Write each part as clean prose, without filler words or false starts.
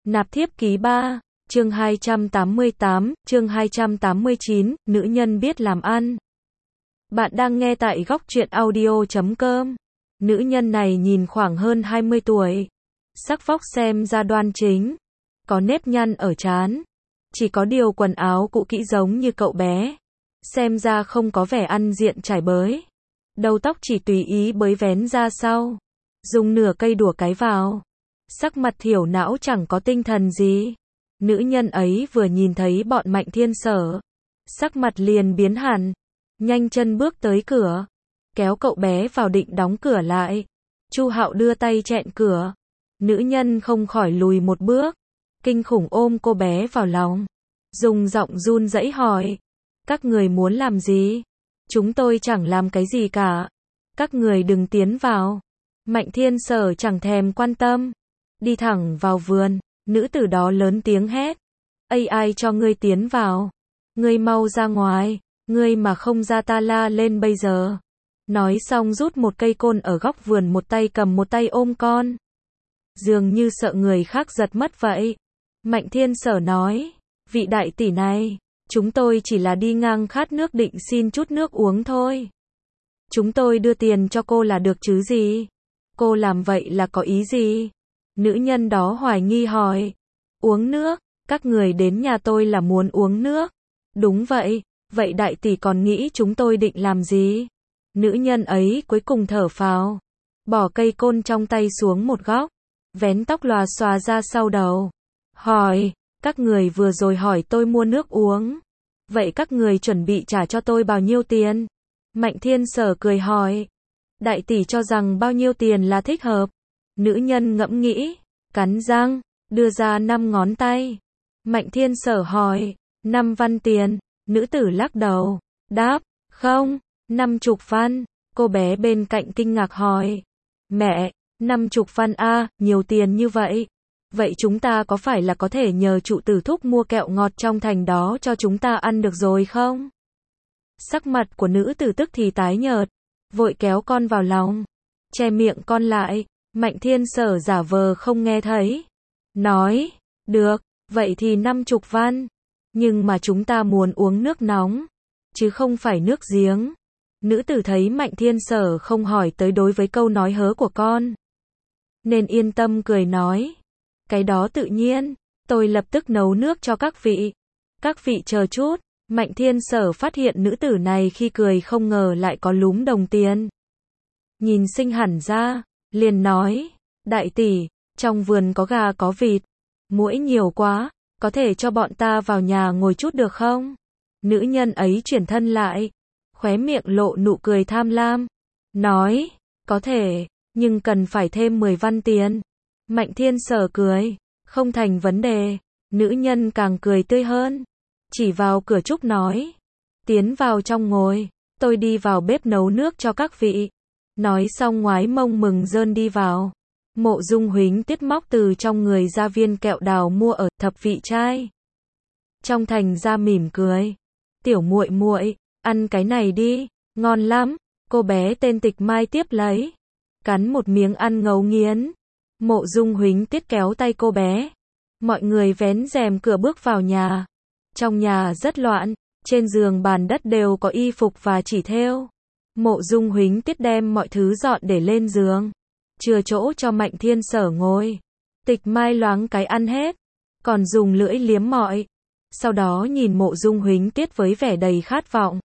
Nạp thiếp ký 3, chương 288, chương 289, nữ nhân biết làm ăn. Bạn đang nghe tại góc truyện audio.com. Nữ nhân này nhìn khoảng hơn 20 tuổi. Sắc vóc xem ra đoan chính. Có nếp nhăn ở trán. Chỉ có điều quần áo cũ kỹ giống như cậu bé. Xem ra không có vẻ ăn diện trải bới. Đầu tóc chỉ tùy ý bới vén ra sau. Dùng nửa cây đũa cái vào. Sắc mặt thiểu não chẳng có tinh thần gì. Nữ nhân ấy vừa nhìn thấy bọn Mạnh Thiên Sở. Sắc mặt liền biến hẳn. Nhanh chân bước tới cửa. Kéo cậu bé vào định đóng cửa lại. Chu Hạo đưa tay chẹn cửa. Nữ nhân không khỏi lùi một bước. Kinh khủng ôm cô bé vào lòng. Dùng giọng run rẩy hỏi. Các người muốn làm gì? Chúng tôi chẳng làm cái gì cả. Các người đừng tiến vào. Mạnh Thiên Sở chẳng thèm quan tâm. Đi thẳng vào vườn. Nữ tử đó lớn tiếng hét. Ai cho ngươi tiến vào? Ngươi mau ra ngoài. Ngươi mà không ra ta la lên bây giờ. Nói xong rút một cây côn ở góc vườn, một tay cầm một tay ôm con. Dường như sợ người khác giật mất vậy. Mạnh Thiên Sở nói. Vị đại tỷ này, chúng tôi chỉ là đi ngang khát nước định xin chút nước uống thôi. Chúng tôi đưa tiền cho cô là được chứ gì? Cô làm vậy là có ý gì? Nữ nhân đó hoài nghi hỏi. Uống nước? Các người đến nhà tôi là muốn uống nước? Đúng vậy. Vậy đại tỷ còn nghĩ chúng tôi định làm gì? Nữ nhân ấy cuối cùng thở phào. Bỏ cây côn trong tay xuống một góc. Vén tóc lòa xòa ra sau đầu. Hỏi. Các người vừa rồi hỏi tôi mua nước uống. Vậy các người chuẩn bị trả cho tôi bao nhiêu tiền? Mạnh Thiên Sở cười hỏi. Đại tỷ cho rằng bao nhiêu tiền là thích hợp? Nữ nhân ngẫm nghĩ. Cắn răng. Đưa ra 5 ngón tay. Mạnh Thiên Sở hỏi. 5 văn tiền. Nữ tử lắc đầu. Đáp. Không. 50 văn. Cô bé bên cạnh kinh ngạc hỏi. Mẹ. 50 văn a, nhiều tiền như vậy. Vậy chúng ta có phải là có thể nhờ trụ tử thúc mua kẹo ngọt trong thành đó cho chúng ta ăn được rồi không? Sắc mặt của nữ tử tức thì tái nhợt. Vội kéo con vào lòng. Che miệng con lại. Mạnh Thiên Sở giả vờ không nghe thấy. Nói. Được. Vậy thì 50 văn. Nhưng mà chúng ta muốn uống nước nóng. Chứ không phải nước giếng. Nữ tử thấy Mạnh Thiên Sở không hỏi tới đối với câu nói hớ của con. Nên yên tâm cười nói. Cái đó tự nhiên. Tôi lập tức nấu nước cho các vị. Các vị chờ chút. Mạnh Thiên Sở phát hiện nữ tử này khi cười không ngờ lại có lúm đồng tiền. Nhìn xinh hẳn ra. Liền nói. Đại tỷ. Trong vườn có gà có vịt. Muỗi nhiều quá. Có thể cho bọn ta vào nhà ngồi chút được không? Nữ nhân ấy chuyển thân lại. Khóe miệng lộ nụ cười tham lam. Nói. Có thể. Nhưng cần phải thêm 10 văn tiền. Mạnh Thiên Sở cười. Không thành vấn đề. Nữ nhân càng cười tươi hơn. Chỉ vào cửa trúc nói. Tiến vào trong ngồi. Tôi đi vào bếp nấu nước cho các vị. Nói xong ngoái mông mừng rơn đi vào. Mộ Dung Huỳnh tiết móc từ trong người ra viên kẹo đào mua ở Thập Vị Trai. Trong thành ra mỉm cười. Tiểu muội muội, ăn cái này đi, ngon lắm. Cô bé tên Tịch Mai tiếp lấy. Cắn một miếng ăn ngấu nghiến. Mộ Dung Huỳnh tiết kéo tay cô bé. Mọi người vén rèm cửa bước vào nhà. Trong nhà rất loạn, trên giường bàn đất đều có y phục và chỉ thêu. Mộ Dung Huỳnh tiết đem mọi thứ dọn để lên giường. Chừa chỗ cho Mạnh Thiên Sở ngồi. Tịch Mai loáng cái ăn hết. Còn dùng lưỡi liếm mọi. Sau đó nhìn Mộ Dung Huỳnh tiết với vẻ đầy khát vọng.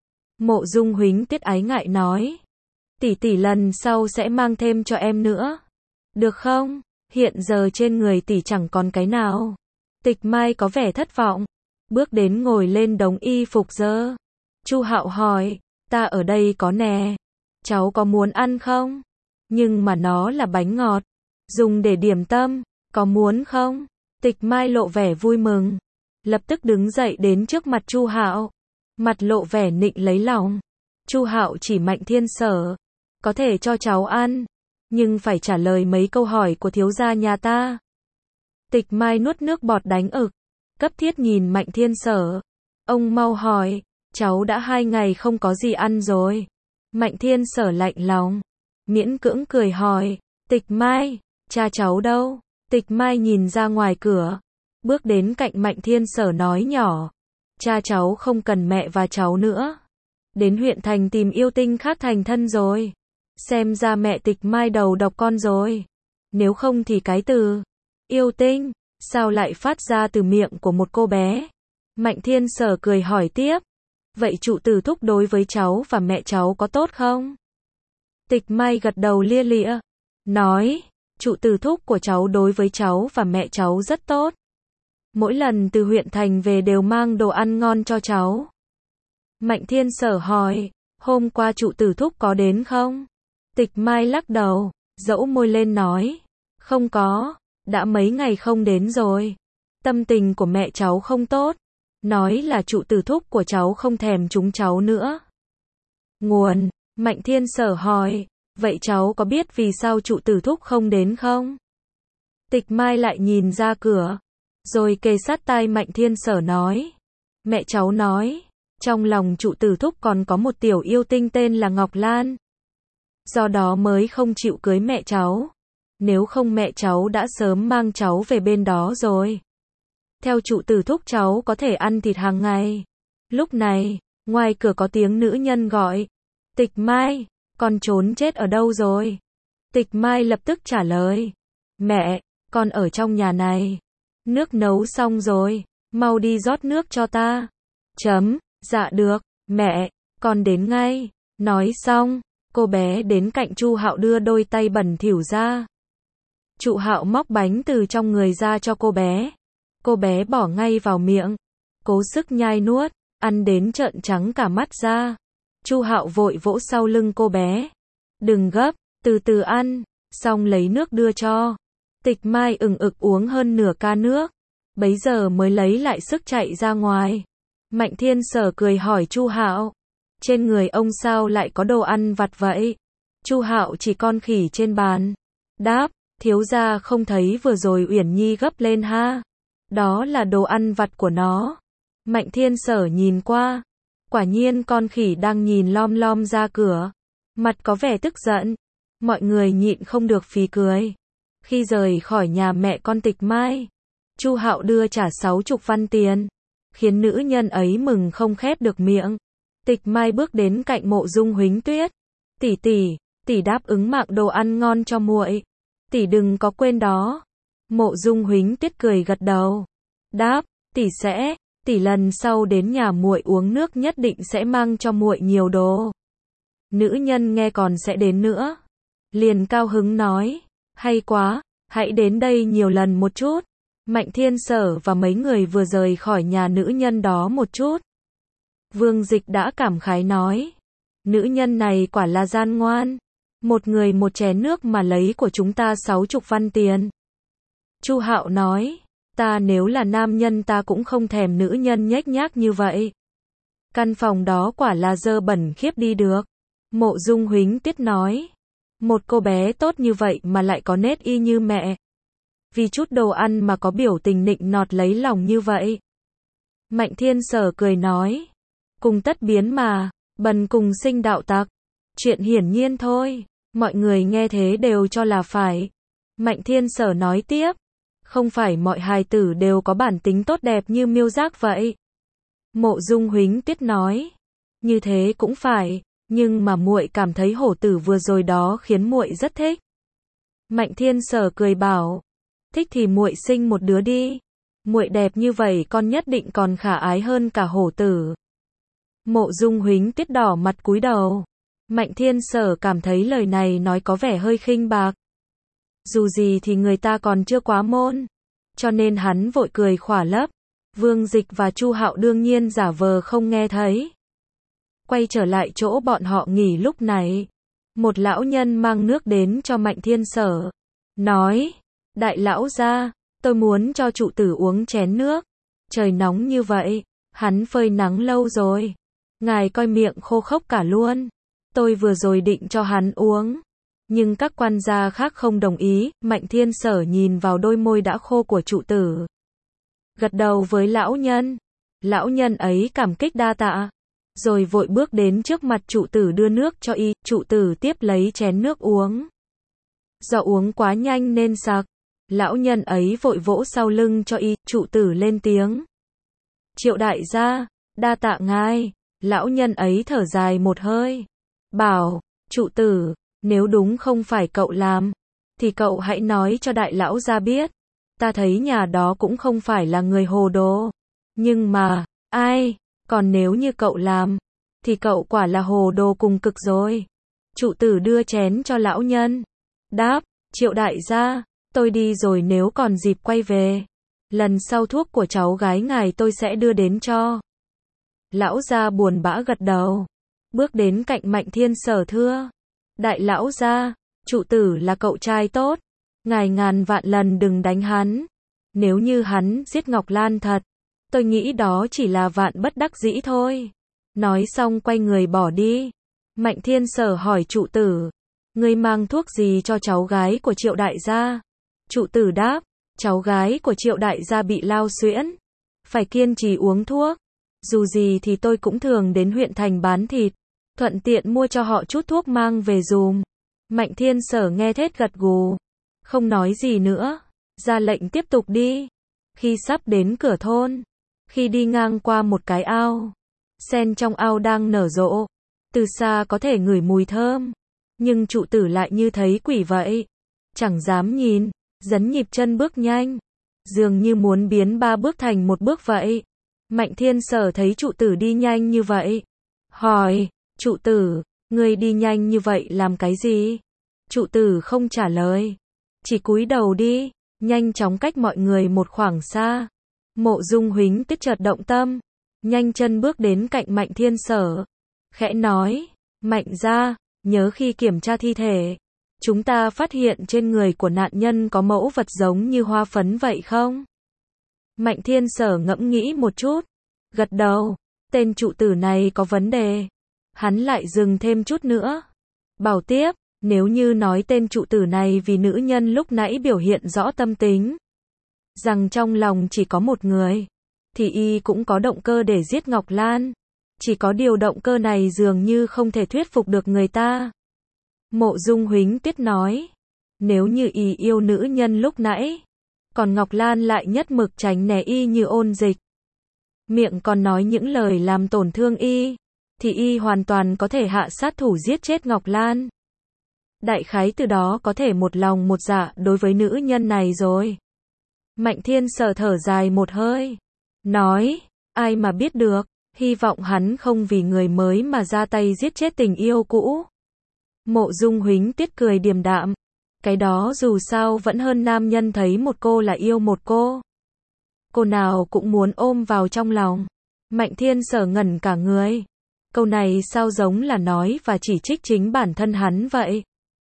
Mộ Dung Huỳnh tiết ái ngại nói. Tỷ tỷ lần sau sẽ mang thêm cho em nữa. Được không? Hiện giờ trên người tỷ chẳng còn cái nào. Tịch Mai có vẻ thất vọng. Bước đến ngồi lên đống y phục dơ. Chu Hạo hỏi. Ta ở đây có nè. Cháu có muốn ăn không? Nhưng mà nó là bánh ngọt. Dùng để điểm tâm. Có muốn không? Tịch Mai lộ vẻ vui mừng. Lập tức đứng dậy đến trước mặt Chu Hạo. Mặt lộ vẻ nịnh lấy lòng. Chu Hạo chỉ Mạnh Thiên Sở. Có thể cho cháu ăn. Nhưng phải trả lời mấy câu hỏi của thiếu gia nhà ta. Tịch Mai nuốt nước bọt đánh ực. Cấp thiết nhìn Mạnh Thiên Sở. Ông mau hỏi. Cháu đã 2 ngày không có gì ăn rồi. Mạnh Thiên Sở lạnh lòng. Miễn cưỡng cười hỏi. Tịch Mai. Cha cháu đâu? Tịch Mai nhìn ra ngoài cửa, bước đến cạnh Mạnh Thiên Sở nói nhỏ, cha cháu không cần mẹ và cháu nữa. Đến huyện thành tìm yêu tinh khác thành thân rồi. Xem ra mẹ Tịch Mai đầu độc con rồi. Nếu không thì cái từ yêu tinh sao lại phát ra từ miệng của một cô bé? Mạnh Thiên Sở cười hỏi tiếp. Vậy trụ tử thúc đối với cháu và mẹ cháu có tốt không? Tịch Mai gật đầu lia lịa, nói, trụ tử thúc của cháu đối với cháu và mẹ cháu rất tốt. Mỗi lần từ huyện thành về đều mang đồ ăn ngon cho cháu. Mạnh Thiên Sở hỏi, hôm qua trụ tử thúc có đến không? Tịch Mai lắc đầu, dẫu môi lên nói, không có, đã mấy ngày không đến rồi. Tâm tình của mẹ cháu không tốt, nói là trụ tử thúc của cháu không thèm chúng cháu nữa. Nguồn, Mạnh Thiên Sở hỏi, vậy cháu có biết vì sao trụ tử thúc không đến không? Tịch Mai lại nhìn ra cửa, rồi kề sát tai Mạnh Thiên Sở nói, mẹ cháu nói, trong lòng trụ tử thúc còn có một tiểu yêu tinh tên là Ngọc Lan. Do đó mới không chịu cưới mẹ cháu. Nếu không mẹ cháu đã sớm mang cháu về bên đó rồi. Theo trụ tử thúc cháu có thể ăn thịt hàng ngày. Lúc này, ngoài cửa có tiếng nữ nhân gọi. Tịch Mai, con trốn chết ở đâu rồi? Tịch Mai lập tức trả lời. Mẹ, con ở trong nhà này. Nước nấu xong rồi, mau đi rót nước cho ta. Dạ được, mẹ, con đến ngay. Nói xong, cô bé đến cạnh Chu Hạo đưa đôi tay bẩn thỉu ra. Chu Hạo móc bánh từ trong người ra cho cô bé. Cô bé bỏ ngay vào miệng, cố sức nhai nuốt, ăn đến trợn trắng cả mắt ra. Chu Hạo vội vỗ sau lưng cô bé. Đừng gấp, từ từ ăn, xong lấy nước đưa cho. Tịch Mai ừng ực uống hơn nửa ca nước, bấy giờ mới lấy lại sức chạy ra ngoài. Mạnh Thiên Sở cười hỏi Chu Hạo, trên người ông sao lại có đồ ăn vặt vậy? Chu Hạo chỉ con khỉ trên bàn, đáp, thiếu gia không thấy vừa rồi Uyển Nhi gấp lên ha? Đó là đồ ăn vặt của nó. Mạnh Thiên Sở nhìn qua, quả nhiên con khỉ đang nhìn lom lom ra cửa, mặt có vẻ tức giận. Mọi người nhịn không được phì cười. Khi rời khỏi nhà mẹ con Tịch Mai, Chu Hạo đưa trả 60 văn tiền, khiến nữ nhân ấy mừng không khép được miệng. Tịch Mai bước đến cạnh Mộ Dung Huỳnh Tuyết. Tỷ đáp ứng mạng đồ ăn ngon cho muội. Tỷ đừng có quên đó. Mộ Dung Huỳnh Tuyết cười gật đầu, đáp, tỷ lần sau đến nhà muội uống nước nhất định sẽ mang cho muội nhiều đồ. Nữ nhân nghe còn sẽ đến nữa, liền cao hứng nói, hay quá, hãy đến đây nhiều lần một chút. Mạnh Thiên Sở và mấy người vừa rời khỏi nhà nữ nhân đó một chút, Vương Dịch đã cảm khái nói, nữ nhân này quả là gian ngoan, một người một chén nước mà lấy của chúng ta 60 văn tiền. Chu Hạo nói, ta nếu là nam nhân ta cũng không thèm nữ nhân nhếch nhác như vậy. Căn phòng đó quả là dơ bẩn khiếp đi được. Mộ Dung Huỳnh Tuyết nói, một cô bé tốt như vậy mà lại có nết y như mẹ. Vì chút đồ ăn mà có biểu tình nịnh nọt lấy lòng như vậy. Mạnh Thiên Sở cười nói, cùng tất biến mà, bần cùng sinh đạo tặc. Chuyện hiển nhiên thôi, mọi người nghe thế đều cho là phải. Mạnh Thiên Sở nói tiếp, không phải mọi hài tử đều có bản tính tốt đẹp như Miêu Giác vậy. Mộ Dung Huỳnh Tuyết nói, như thế cũng phải, nhưng mà muội cảm thấy hổ tử vừa rồi đó khiến muội rất thích. Mạnh Thiên Sở cười bảo, thích thì muội sinh một đứa đi. Muội đẹp như vậy con nhất định còn khả ái hơn cả hổ tử. Mộ Dung Huỳnh Tuyết đỏ mặt cúi đầu. Mạnh Thiên Sở cảm thấy lời này nói có vẻ hơi khinh bạc. Dù gì thì người ta còn chưa quá môn, cho nên hắn vội cười khỏa lấp. Vương Dịch và Chu Hạo đương nhiên giả vờ không nghe thấy. Quay trở lại chỗ bọn họ nghỉ lúc này, một lão nhân mang nước đến cho Mạnh Thiên Sở, nói, đại lão gia, tôi muốn cho trụ tử uống chén nước. Trời nóng như vậy, hắn phơi nắng lâu rồi, ngài coi miệng khô khốc cả luôn. Tôi vừa rồi định cho hắn uống, nhưng các quan gia khác không đồng ý. Mạnh Thiên Sở nhìn vào đôi môi đã khô của trụ tử, gật đầu với lão nhân. Lão nhân ấy cảm kích đa tạ, rồi vội bước đến trước mặt trụ tử đưa nước cho y. Trụ tử tiếp lấy chén nước uống. Do uống quá nhanh nên sặc, Lão nhân ấy vội vỗ sau lưng cho y, trụ tử lên tiếng. Triệu đại gia, đa tạ ngài. Lão nhân ấy thở dài một hơi. Bảo, trụ tử, nếu đúng không phải cậu làm, thì cậu hãy nói cho đại lão gia biết. Ta thấy nhà đó cũng không phải là người hồ đồ. Nhưng mà, ai, còn nếu như cậu làm, thì cậu quả là hồ đồ cùng cực rồi. Trụ tử đưa chén cho lão nhân. Đáp, Triệu đại gia, tôi đi rồi nếu còn dịp quay về. Lần sau thuốc của cháu gái ngài tôi sẽ đưa đến cho. Lão gia buồn bã gật đầu. Bước đến cạnh Mạnh Thiên Sở thưa. Đại lão gia, trụ tử là cậu trai tốt. Ngài ngàn vạn lần đừng đánh hắn. Nếu như hắn giết Ngọc Lan thật, tôi nghĩ đó chỉ là vạn bất đắc dĩ thôi. Nói xong quay người bỏ đi. Mạnh Thiên Sở hỏi trụ tử. Ngươi mang thuốc gì cho cháu gái của Triệu đại gia? Trụ tử đáp. Cháu gái của Triệu đại gia bị lao xuyễn. Phải kiên trì uống thuốc. Dù gì thì tôi cũng thường đến huyện thành bán thịt. Thuận tiện mua cho họ chút thuốc mang về dùm. Mạnh Thiên Sở nghe thết gật gù. Không nói gì nữa. Ra lệnh tiếp tục đi. Khi sắp đến cửa thôn. Khi đi ngang qua một cái ao. Sen trong ao đang nở rộ. Từ xa có thể ngửi mùi thơm. Nhưng trụ tử lại như thấy quỷ vậy. Chẳng dám nhìn. Dấn nhịp chân bước nhanh. Dường như muốn biến 3 bước thành 1 bước vậy. Mạnh Thiên Sở thấy trụ tử đi nhanh như vậy. Hỏi, trụ tử, ngươi đi nhanh như vậy làm cái gì? Trụ tử không trả lời. Chỉ cúi đầu đi, nhanh chóng cách mọi người một khoảng xa. Mộ Dung Huính Tuyết chợt động tâm. Nhanh chân bước đến cạnh Mạnh Thiên Sở. Khẽ nói, Mạnh gia, nhớ khi kiểm tra thi thể. Chúng ta phát hiện trên người của nạn nhân có mẫu vật giống như hoa phấn vậy không? Mạnh Thiên Sở ngẫm nghĩ một chút. Gật đầu, tên trụ tử này có vấn đề. Hắn lại dừng thêm chút nữa. Bảo tiếp, nếu như nói tên trụ tử này vì nữ nhân lúc nãy biểu hiện rõ tâm tính. Rằng trong lòng chỉ có một người. Thì y cũng có động cơ để giết Ngọc Lan. Chỉ có điều động cơ này dường như không thể thuyết phục được người ta. Mộ Dung Huính Tuyết nói. Nếu như y yêu nữ nhân lúc nãy. Còn Ngọc Lan lại nhất mực tránh né y như ôn dịch. Miệng còn nói những lời làm tổn thương y. Thì y hoàn toàn có thể hạ sát thủ giết chết Ngọc Lan. Đại khái từ đó có thể một lòng một dạ đối với nữ nhân này rồi. Mạnh Thiên Sở thở dài một hơi. Nói, ai mà biết được, hy vọng hắn không vì người mới mà ra tay giết chết tình yêu cũ. Mộ Dung Huính Tuyết cười điềm đạm. Cái đó dù sao vẫn hơn nam nhân thấy một cô là yêu một cô. Cô nào cũng muốn ôm vào trong lòng. Mạnh Thiên Sở ngẩn cả người. Câu này sao giống là nói và chỉ trích chính bản thân hắn vậy.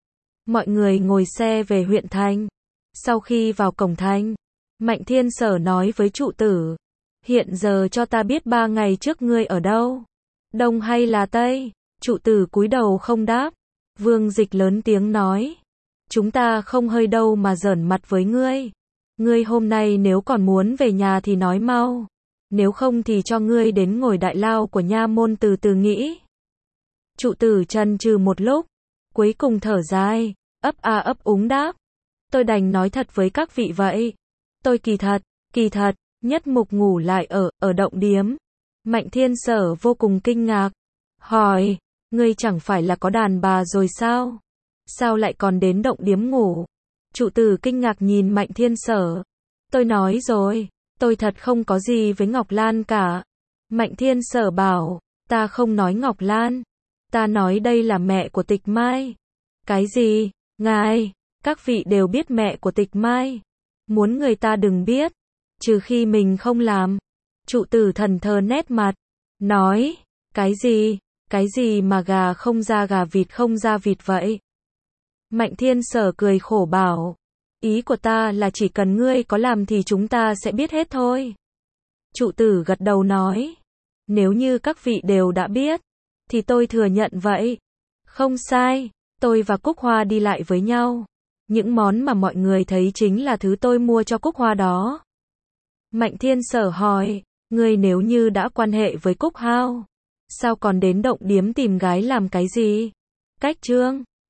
Mọi người ngồi xe về huyện thành. Sau khi vào cổng thành, Mạnh Thiên Sở nói với trụ tử. Hiện giờ cho ta biết 3 ngày trước ngươi ở đâu? Đông hay là Tây? Trụ tử cúi đầu không đáp. Vương Dịch lớn tiếng nói. Chúng ta không hơi đâu mà giỡn mặt với ngươi. Ngươi hôm nay nếu còn muốn về nhà thì nói mau. Nếu không thì cho ngươi đến ngồi đại lao của nha môn từ từ nghĩ. Trụ tử chần chừ một lúc. Cuối cùng thở dài. Ấp a ấp úng đáp. Tôi đành nói thật với các vị vậy. Tôi kỳ thật, nhất mục ngủ lại ở động điếm. Mạnh Thiên Sở vô cùng kinh ngạc. Hỏi, ngươi chẳng phải là có đàn bà rồi sao? Sao lại còn đến động điếm ngủ? Trụ tử kinh ngạc nhìn Mạnh Thiên Sở. Tôi nói rồi, tôi thật không có gì với Ngọc Lan cả. Mạnh Thiên Sở bảo, ta không nói Ngọc Lan. Ta nói đây là mẹ của Tịch Mai. Cái gì? Ngài, các vị đều biết mẹ của Tịch Mai. Muốn người ta đừng biết, trừ khi mình không làm. Trụ tử thần thờ nét mặt. Nói, cái gì mà gà không ra gà vịt không ra vịt vậy? Mạnh Thiên Sở cười khổ bảo. Ý của ta là chỉ cần ngươi có làm thì chúng ta sẽ biết hết thôi. Trụ tử gật đầu nói. Nếu như các vị đều đã biết, thì tôi thừa nhận vậy. Không sai, tôi và Cúc Hoa đi lại với nhau. Những món mà mọi người thấy chính là thứ tôi mua cho Cúc Hoa đó. Mạnh Thiên Sở hỏi, ngươi nếu như đã quan hệ với Cúc Hao, sao còn đến động điếm tìm gái làm cái gì? Cách Trương,